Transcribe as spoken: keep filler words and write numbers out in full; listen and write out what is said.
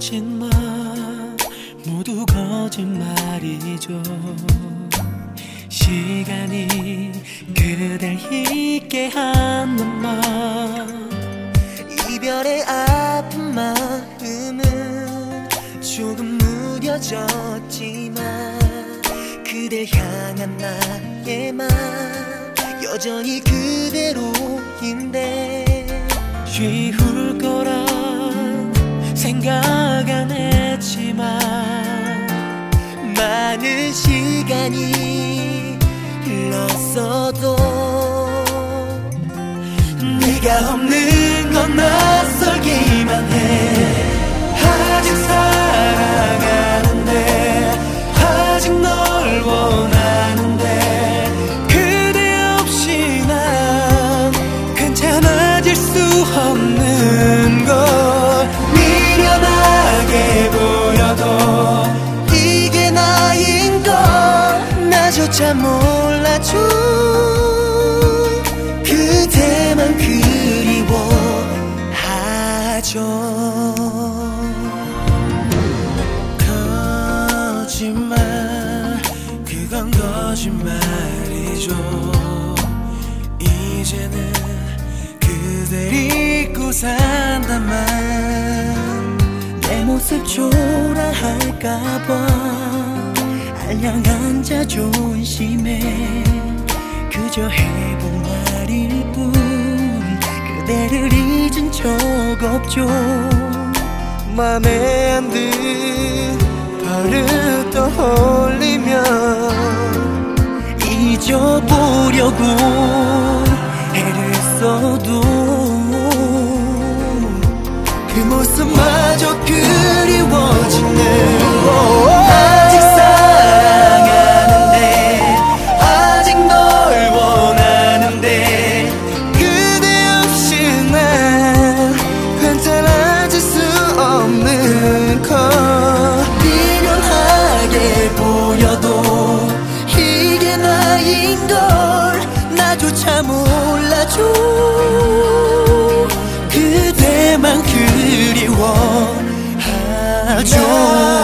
가진 말 모두 거짓말이죠. 시간이 그댈 잊게 한 맘, 이별의 아픈 마음은 조금 무뎌졌지만 그댈 향한 나의 맘 여전히 그대로인데 쉬울 거라 생각 안 했지만 많은 시간이 흘렀어도 네가 없는 건 낯설기만 해. 아직 사랑하는데 아직 널 원하는데 그대 없이 난 괜찮아질 수 없는 걸. 미련하게 보여도 이게 나인 걸 나조차 몰라줘. 그대만 그리워하죠. 거짓말 그건 거짓말이죠. 이제는 그댈 잊고 산다만 내 모습 초라할까봐 알량한 자존심에 그저 해본 말일 뿐 그대를 잊은 적 없죠. 맘에 안 든 버릇 떠올리면 잊어보려고 애를 써도 그 모습마저 그리워지네. 아직 사랑하는데 아직 널 원하는데 그대 없이 난 괜찮아질 수 없는 걸. 미련하게 보여도 이게 나인 걸 나조차 몰라줘. 그대만 그리워하죠.